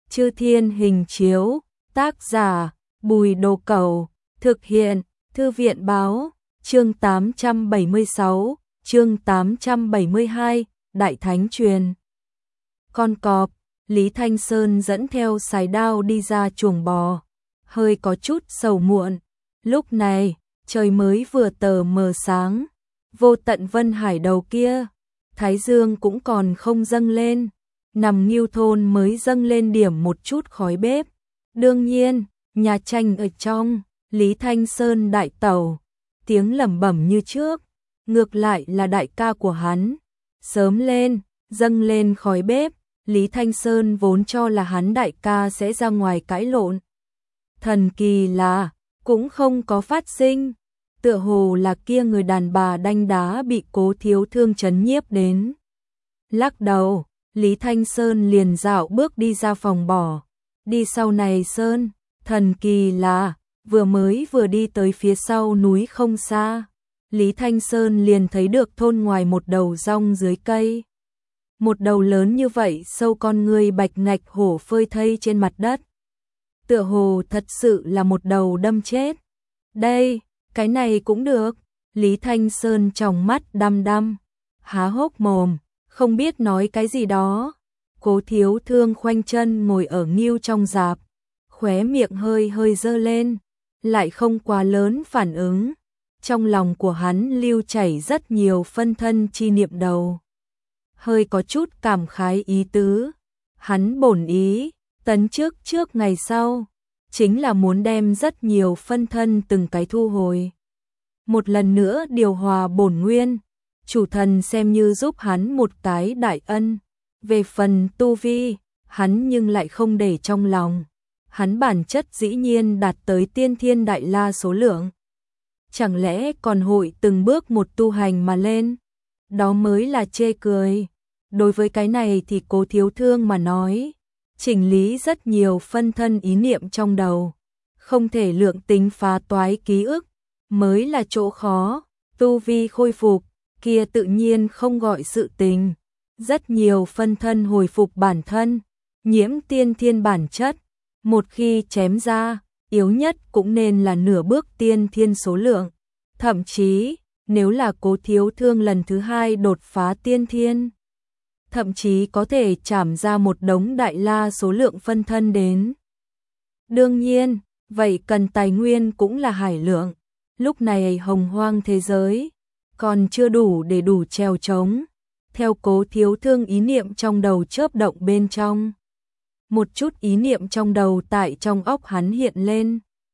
Chư Thiên Hình Chiếu, tác giả, Bùi Đồ Cẩu, thực hiện, Thư viện Báo, chương 876, chương 872, Đại Thánh Truyền. Con cọp, Lý Thanh Sơn dẫn theo sài đao đi ra chuồng bò, hơi có chút sầu muộn. Lúc này, trời mới vừa tờ mờ sáng, vô tận Vân Hải đầu kia, Thái Dương cũng còn không dâng lên, nằm Ngưu thôn mới dâng lên điểm một chút khói bếp. Đương nhiên, nhà tranh ở trong, Lý Thanh Sơn đại tẩu, tiếng lẩm bẩm như trước, ngược lại là đại ca của hắn. Sớm lên, dâng lên khói bếp, Lý Thanh Sơn vốn cho là hắn đại ca sẽ ra ngoài cãi lộn. Thần kỳ là, cũng không có phát sinh, tựa hồ là kia người đàn bà đanh đá bị Cố Thiếu Thương trấn nhiếp đến. Lắc đầu, Lý Thanh Sơn liền dạo bước đi ra phòng bò. Đi sau này Sơn, thần kỳ là, vừa đi tới phía sau núi không xa, Lý Thanh Sơn liền thấy được thôn ngoài một đầu rong dưới cây. Một đầu lớn như vậy sâu con người bạch ngạch hổ phơi thây trên mặt đất. Tựa hồ thật sự là một đầu đâm chết. Đây, cái này cũng được. Lý Thanh Sơn tròng mắt đăm đăm, há hốc mồm, không biết nói cái gì đó. Cố Thiếu Thương khoanh chân ngồi ở Ngưu trong rạp, khóe miệng hơi giơ lên, lại không quá lớn phản ứng. Trong lòng của hắn lưu chảy rất nhiều phân thân chi niệm đầu. Hơi có chút cảm khái ý tứ. Hắn bổn ý, tấn trước ngày sau, chính là muốn đem rất nhiều phân thân từng cái thu hồi. Một lần nữa điều hòa bổn nguyên, chủ thần xem như giúp hắn một cái đại ân. Về phần tu vi, hắn nhưng lại không để trong lòng. Hắn bản chất dĩ nhiên đạt tới tiên thiên đại la số lượng. Chẳng lẽ còn hội từng bước một tu hành mà lên? Đó mới là chê cười. Đối với cái này thì Cố Thiếu Thương mà nói, chỉnh lý rất nhiều phân thân ý niệm trong đầu, không thể lượng tính phá toái ký ức, mới là chỗ khó. Tu vi khôi phục, kia tự nhiên không gọi sự tình. Rất nhiều phân thân hồi phục bản thân, nhiễm tiên thiên bản chất, một khi chém ra, yếu nhất cũng nên là nửa bước tiên thiên số lượng. Thậm chí, nếu là Cố Thiếu Thương lần thứ hai đột phá tiên thiên, thậm chí có thể chảm ra một đống đại la số lượng phân thân đến. Đương nhiên, vậy cần tài nguyên cũng là hải lượng. Lúc này hồng hoang thế giới còn chưa đủ để đủ trèo trống. Theo Cố Thiếu Thương ý niệm trong đầu chớp động bên trong, một chút ý niệm trong đầu tại trong óc hắn hiện lên.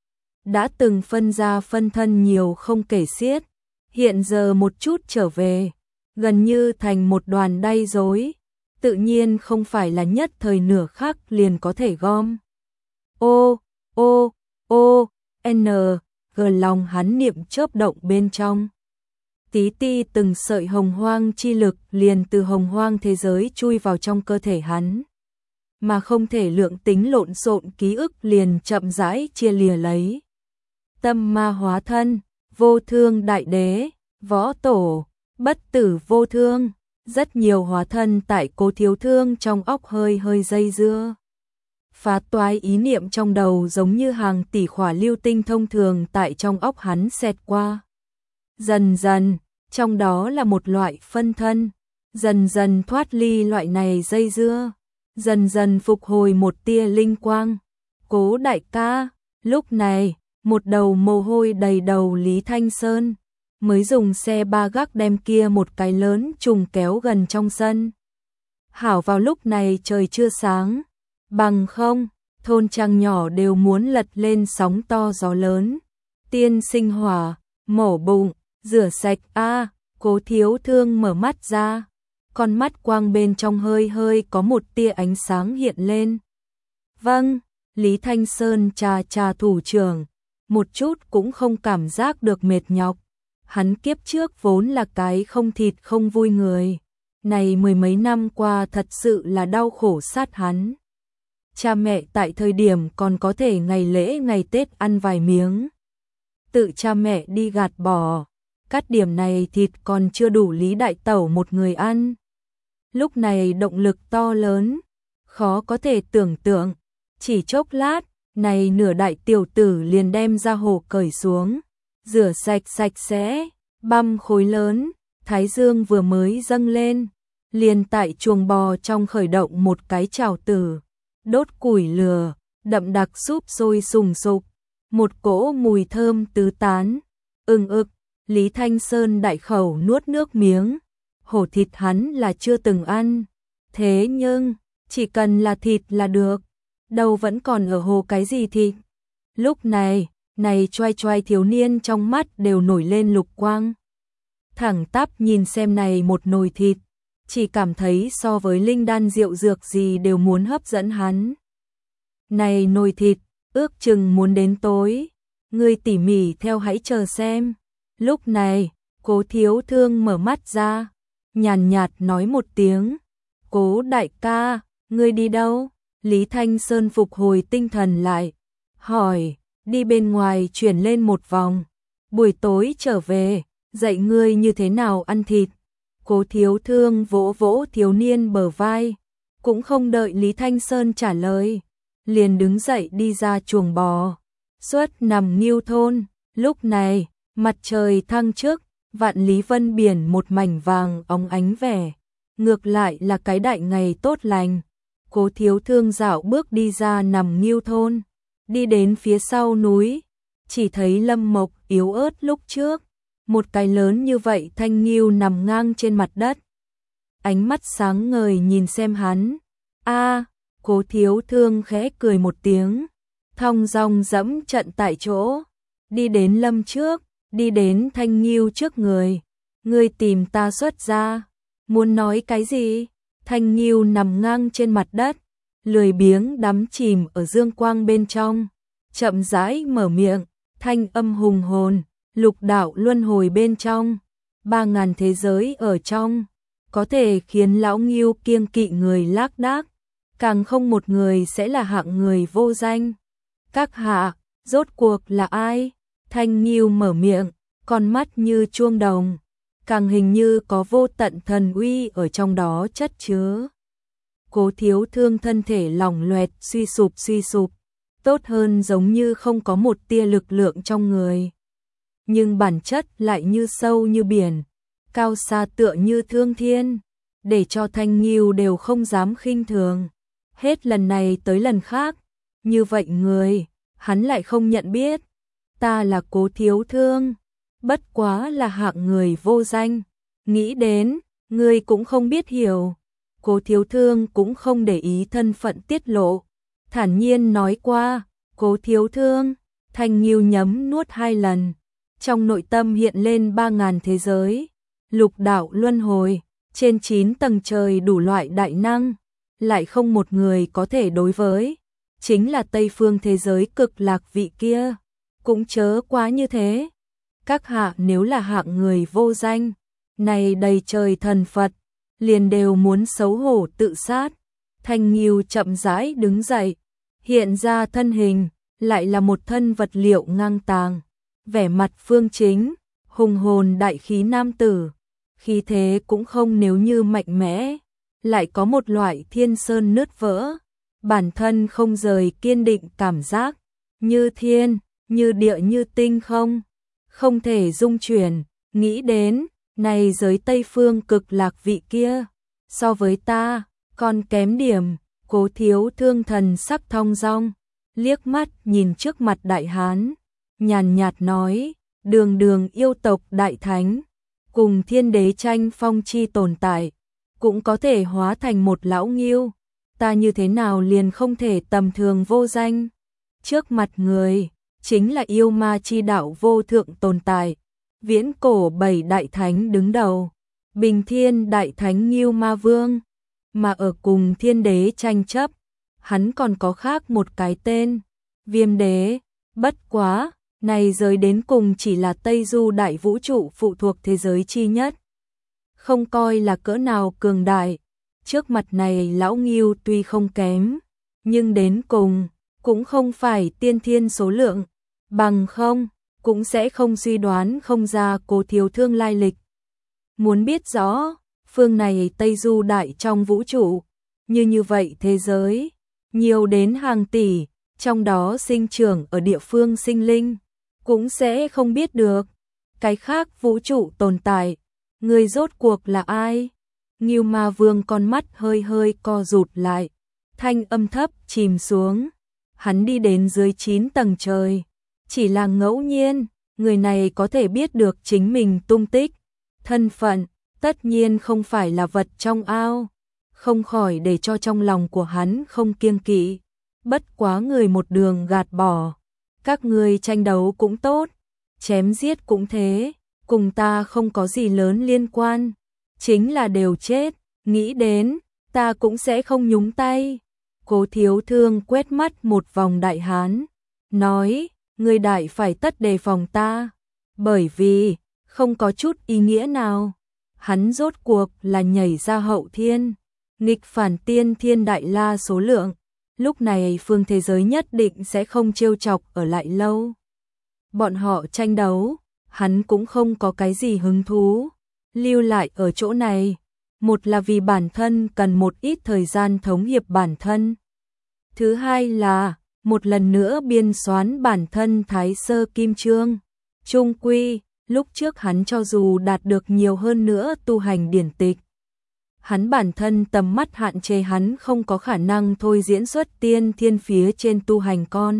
Đã từng phân ra phân thân nhiều không kể xiết, hiện giờ một chút trở về, gần như thành một đoàn đay rối, tự nhiên không phải là nhất thời nửa khắc liền có thể gom. G lòng hắn niệm chớp động bên trong. Tí ti từng sợi hồng hoang chi lực liền từ hồng hoang thế giới chui vào trong cơ thể hắn. Mà không thể lượng tính lộn xộn ký ức liền chậm rãi chia lìa lấy. Tâm ma hóa thân, vô thương đại đế, võ tổ, bất tử vô thương, rất nhiều hóa thân tại Cố Thiếu Thương trong óc hơi dây dưa. Phá toái ý niệm trong đầu giống như hàng tỷ khỏa lưu tinh thông thường tại trong óc hắn xẹt qua. Dần dần, trong đó là một loại phân thân, dần dần thoát ly loại này dây dưa, dần dần phục hồi một tia linh quang. Cố đại ca, lúc này, một đầu mồ hôi đầy đầu Lý Thanh Sơn, mới dùng xe ba gác đem kia một cái lớn trùng kéo gần trong sân. Hảo vào lúc này trời chưa sáng, bằng không, thôn trang nhỏ đều muốn lật lên sóng to gió lớn. Tiên sinh hỏa, mổ bụng, rửa sạch Cố Thiếu Thương mở mắt ra, con mắt quang bên trong hơi có một tia ánh sáng hiện lên. Vâng, Lý Thanh Sơn trà thủ trưởng, một chút cũng không cảm giác được mệt nhọc. Hắn kiếp trước vốn là cái không thịt không vui người, này mười mấy năm qua thật sự là đau khổ sát hắn. Cha mẹ tại thời điểm còn có thể ngày lễ ngày Tết ăn vài miếng, tự cha mẹ đi gạt bỏ, cắt điểm này thịt còn chưa đủ Lý đại tẩu một người ăn. Lúc này động lực to lớn, khó có thể tưởng tượng, Chỉ chốc lát, này nửa đại tiểu tử liền đem ra hồ cởi xuống, rửa sạch sạch sẽ, băm khối lớn, thái dương vừa mới dâng lên, liền tại chuồng bò trong khởi động một cái chảo tử, đốt củi lửa, đậm đặc súp sôi sùng sục, một cỗ mùi thơm tứ tán, ực, Lý Thanh Sơn đại khẩu nuốt nước miếng, hổ thịt hắn là chưa từng ăn, thế nhưng, chỉ cần là thịt là được, đâu vẫn còn ở hồ cái gì thịt. Lúc này, choai choai thiếu niên trong mắt đều nổi lên lục quang. Thẳng tắp nhìn xem này một nồi thịt, chỉ cảm thấy so với linh đan rượu dược gì đều muốn hấp dẫn hắn. Này nồi thịt, ước chừng muốn đến tối, ngươi tỉ mỉ theo hãy chờ xem. Lúc này, Cố Thiếu Thương mở mắt ra, nhàn nhạt nói một tiếng, Cố đại ca, ngươi đi đâu? Lý Thanh Sơn phục hồi tinh thần lại, hỏi, đi bên ngoài chuyển lên một vòng, buổi tối trở về, dạy ngươi như thế nào ăn thịt. Cố Thiếu Thương vỗ vỗ thiếu niên bờ vai, cũng không đợi Lý Thanh Sơn trả lời, liền đứng dậy đi ra chuồng bò, xuất nằm Ngưu thôn. Lúc này, mặt trời thăng trước, vạn lý vân biển một mảnh vàng óng ánh vẻ, ngược lại là cái đại ngày tốt lành. Cố Thiếu Thương dạo bước đi ra nằm Ngưu thôn, đi đến phía sau núi, chỉ thấy Lâm Mộc yếu ớt lúc trước, một cái lớn như vậy thanh ngưu nằm ngang trên mặt đất. Ánh mắt sáng ngời nhìn xem hắn. Cố Thiếu Thương khẽ cười một tiếng, thong dong dẫm trận tại chỗ, đi đến Lâm trước, đi đến thanh ngưu trước người. Ngươi tìm ta xuất ra, muốn nói cái gì? Thanh ngưu nằm ngang trên mặt đất, lười biếng đắm chìm ở dương quang bên trong, chậm rãi mở miệng, thanh âm hùng hồn, lục đạo luân hồi bên trong, 3000 thế giới ở trong, có thể khiến lão ngưu kiêng kỵ người lác đác, càng không một người sẽ là hạng người vô danh. Các hạ, rốt cuộc là ai? Thanh ngưu mở miệng, con mắt như chuông đồng, càng hình như có vô tận thần uy ở trong đó chất chứa. Cố Thiếu Thương thân thể lỏng loẹt suy sụp, tốt hơn giống như không có một tia lực lượng trong người. Nhưng bản chất lại như sâu như biển, cao xa tựa như thương thiên, để cho thanh ngưu đều không dám khinh thường. Hết lần này tới lần khác, như vậy người, hắn lại không nhận biết. Ta là Cố Thiếu Thương, bất quá là hạng người vô danh, nghĩ đến, ngươi cũng không biết hiểu. Cố Thiếu Thương cũng không để ý thân phận tiết lộ, thản nhiên nói qua, Cố Thiếu Thương. Thanh ngưu nhấm nuốt 2 lần, trong nội tâm hiện lên 3000 thế giới, lục đạo luân hồi, trên 9 tầng trời đủ loại đại năng, lại không một người có thể đối với, chính là Tây phương thế giới cực lạc vị kia, cũng chớ quá như thế. Các hạ nếu là hạng người vô danh, này đầy trời thần Phật, liền đều muốn xấu hổ tự sát. Thanh ngưu chậm rãi đứng dậy, hiện ra thân hình, lại là một thân vật liệu ngang tàng, vẻ mặt phương chính, hùng hồn đại khí nam tử, khí thế cũng không nếu như mạnh mẽ, lại có một loại thiên sơn nứt vỡ, bản thân không rời kiên định cảm giác, như thiên, như địa như tinh không thể dung chuyển. Nghĩ đến, này giới Tây phương cực lạc vị kia, so với ta, còn kém điểm. Cố Thiếu Thương thần sắc thong dong, liếc mắt nhìn trước mặt đại hán, nhàn nhạt nói, đường đường yêu tộc đại thánh, cùng thiên đế tranh phong chi tồn tại, cũng có thể hóa thành một lão ngưu, ta như thế nào liền không thể tầm thường vô danh. Trước mặt người, chính là yêu ma chi đạo vô thượng tồn tại, viễn cổ 7 đại thánh đứng đầu, bình thiên đại thánh Ngưu Ma Vương, mà ở cùng thiên đế tranh chấp, hắn còn có khác một cái tên, Viêm Đế. Bất quá, này giới đến cùng chỉ là Tây Du đại vũ trụ phụ thuộc thế giới chi nhất, không coi là cỡ nào cường đại. Trước mặt này lão Ngưu tuy không kém, nhưng đến cùng cũng không phải tiên thiên số lượng, bằng không cũng sẽ không suy đoán không ra Cố Thiếu Thương lai lịch. Muốn biết rõ, phương này Tây Du đại trong vũ trụ, như vậy thế giới, nhiều đến hàng tỷ, trong đó sinh trưởng ở địa phương sinh linh, cũng sẽ không biết được. Cái khác vũ trụ tồn tại, người rốt cuộc là ai? Ngưu Ma Vương con mắt hơi hơi co rụt lại, thanh âm thấp chìm xuống. Hắn đi đến dưới 9 tầng trời, chỉ là ngẫu nhiên, người này có thể biết được chính mình tung tích, thân phận, tất nhiên không phải là vật trong ao, không khỏi để cho trong lòng của hắn không kiêng kỵ. Bất quá người một đường gạt bỏ, các ngươi tranh đấu cũng tốt, chém giết cũng thế, cùng ta không có gì lớn liên quan, chính là đều chết, nghĩ đến, ta cũng sẽ không nhúng tay. Cố Thiếu Thương quét mắt một vòng đại hán, nói, người đại phải tất đề phòng ta, bởi vì, không có chút ý nghĩa nào. Hắn rốt cuộc là nhảy ra hậu thiên, nghịch phản tiên thiên đại la số lượng, lúc này phương thế giới nhất định sẽ không trêu chọc ở lại lâu. Bọn họ tranh đấu, hắn cũng không có cái gì hứng thú, lưu lại ở chỗ này, một là vì bản thân cần một ít thời gian thống hiệp bản thân. Thứ hai là, một lần nữa biên soán bản thân Thái Sơ Kim Chương. Chung quy, lúc trước hắn cho dù đạt được nhiều hơn nữa tu hành điển tịch, hắn bản thân tầm mắt hạn chế hắn không có khả năng thôi diễn xuất tiên thiên phía trên tu hành con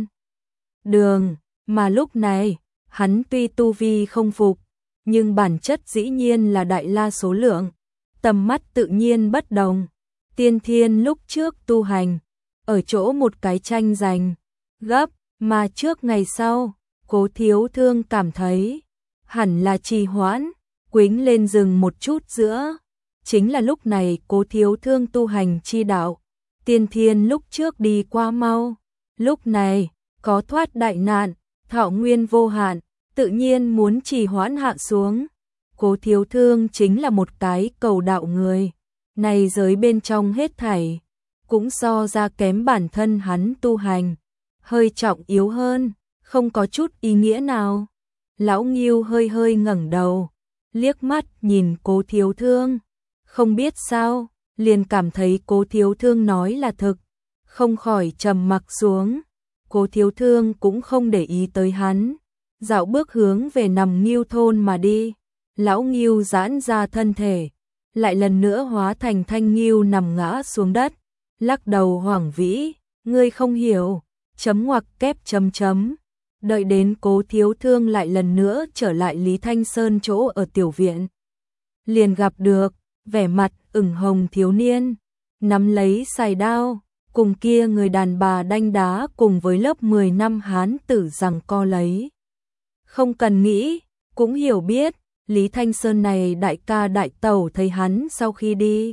đường, mà lúc này, hắn tuy tu vi không phục, nhưng bản chất dĩ nhiên là đại la số lượng, tầm mắt tự nhiên bất đồng. Tiên thiên lúc trước tu hành, ở chỗ một cái tranh giành gấp, mà trước ngày sau, Cố Thiếu Thương cảm thấy hẳn là trì hoãn, quính lên rừng một chút giữa. Chính là lúc này Cố Thiếu Thương tu hành chi đạo, tiên thiên lúc trước đi qua mau, lúc này có thoát đại nạn, thọ nguyên vô hạn, tự nhiên muốn trì hoãn hạ xuống. Cố Thiếu Thương chính là một cái cầu đạo người, này giới bên trong hết thảy cũng so ra kém bản thân hắn tu hành, hơi trọng yếu hơn, không có chút ý nghĩa nào. Lão Ngưu hơi hơi ngẩng đầu, liếc mắt nhìn Cố Thiếu Thương, không biết sao, liền cảm thấy Cố Thiếu Thương nói là thực, không khỏi trầm mặc xuống. Cố Thiếu Thương cũng không để ý tới hắn, dạo bước hướng về nằm Ngưu thôn mà đi. Lão Ngưu giãn ra thân thể, lại lần nữa hóa thành thanh ngưu nằm ngã xuống đất, lắc đầu hoảng vĩ, ngươi không hiểu, chấm ngoặc kép chấm chấm. Đợi đến Cố Thiếu Thương lại lần nữa trở lại Lý Thanh Sơn chỗ ở tiểu viện, liền gặp được vẻ mặt ửng hồng thiếu niên, nắm lấy sài đao, cùng kia người đàn bà đanh đá cùng với lớp 10 năm hán tử giằng co lấy. Không cần nghĩ, cũng hiểu biết, Lý Thanh Sơn này đại ca đại tẩu thấy hắn sau khi đi,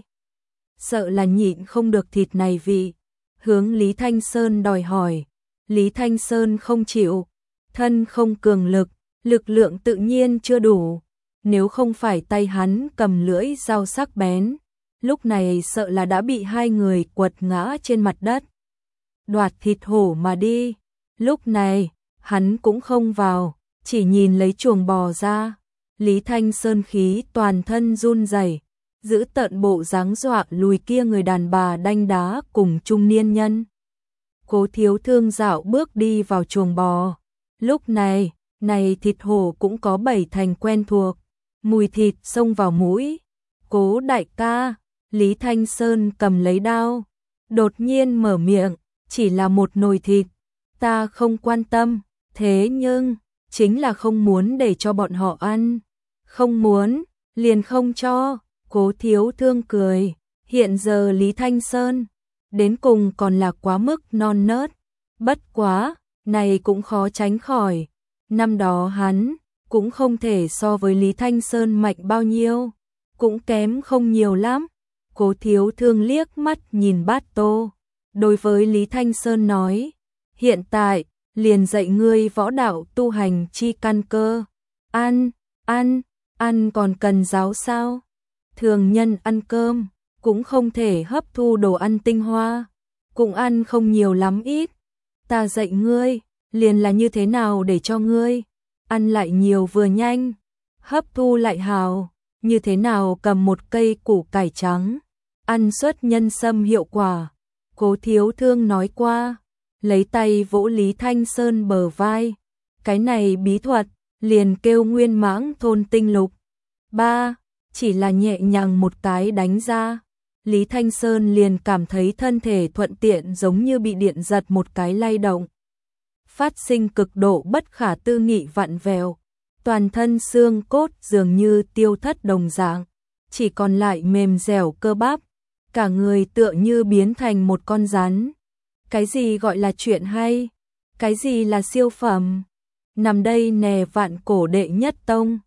sợ là nhịn không được thịt này vị, hướng Lý Thanh Sơn đòi hỏi. Lý Thanh Sơn không chịu, thân không cường lực, lực lượng tự nhiên chưa đủ, nếu không phải tay hắn cầm lưỡi dao sắc bén, lúc này sợ là đã bị hai người quật ngã trên mặt đất, đoạt thịt hổ mà đi. Lúc này, hắn cũng không vào, chỉ nhìn lấy chuồng bò ra. Lý Thanh Sơn khí toàn thân run rẩy, giữ tợn bộ dáng dọa lùi kia người đàn bà đanh đá cùng trung niên nhân. Cố Thiếu Thương dạo bước đi vào chuồng bò. Lúc này, thịt hổ cũng có 7 thành quen thuộc, mùi thịt xông vào mũi. Cố đại ca, Lý Thanh Sơn cầm lấy đao, đột nhiên mở miệng, chỉ là một nồi thịt, ta không quan tâm, thế nhưng, chính là không muốn để cho bọn họ ăn. Không muốn, liền không cho. Cố Thiếu Thương cười, hiện giờ Lý Thanh Sơn, đến cùng còn là quá mức non nớt. Bất quá, này cũng khó tránh khỏi. Năm đó hắn, cũng không thể so với Lý Thanh Sơn mạnh bao nhiêu, cũng kém không nhiều lắm. Cố Thiếu Thương liếc mắt nhìn Bát Tô, đối với Lý Thanh Sơn nói, hiện tại, liền dạy ngươi võ đạo tu hành chi căn cơ. Ăn còn cần giáo sao? Thường nhân ăn cơm, cũng không thể hấp thu đồ ăn tinh hoa, cũng ăn không nhiều lắm ít. Ta dạy ngươi, liền là như thế nào để cho ngươi ăn lại nhiều vừa nhanh, hấp thu lại hào, như thế nào cầm một cây củ cải trắng, ăn xuất nhân sâm hiệu quả. Cố Thiếu Thương nói qua, lấy tay vỗ Lý Thanh Sơn bờ vai. Cái này bí thuật, liền kêu Nguyên Mãng thôn tinh lục. Ba, chỉ là nhẹ nhàng một cái đánh ra. Lý Thanh Sơn liền cảm thấy thân thể thuận tiện giống như bị điện giật một cái lay động. Phát sinh cực độ bất khả tư nghị vặn vẹo, toàn thân xương cốt dường như tiêu thất đồng dạng, chỉ còn lại mềm dẻo cơ bắp, cả người tựa như biến thành một con rắn. Cái gì gọi là chuyện hay? Cái gì là siêu phẩm? Nằm đây nè Vạn Cổ đệ nhất tông,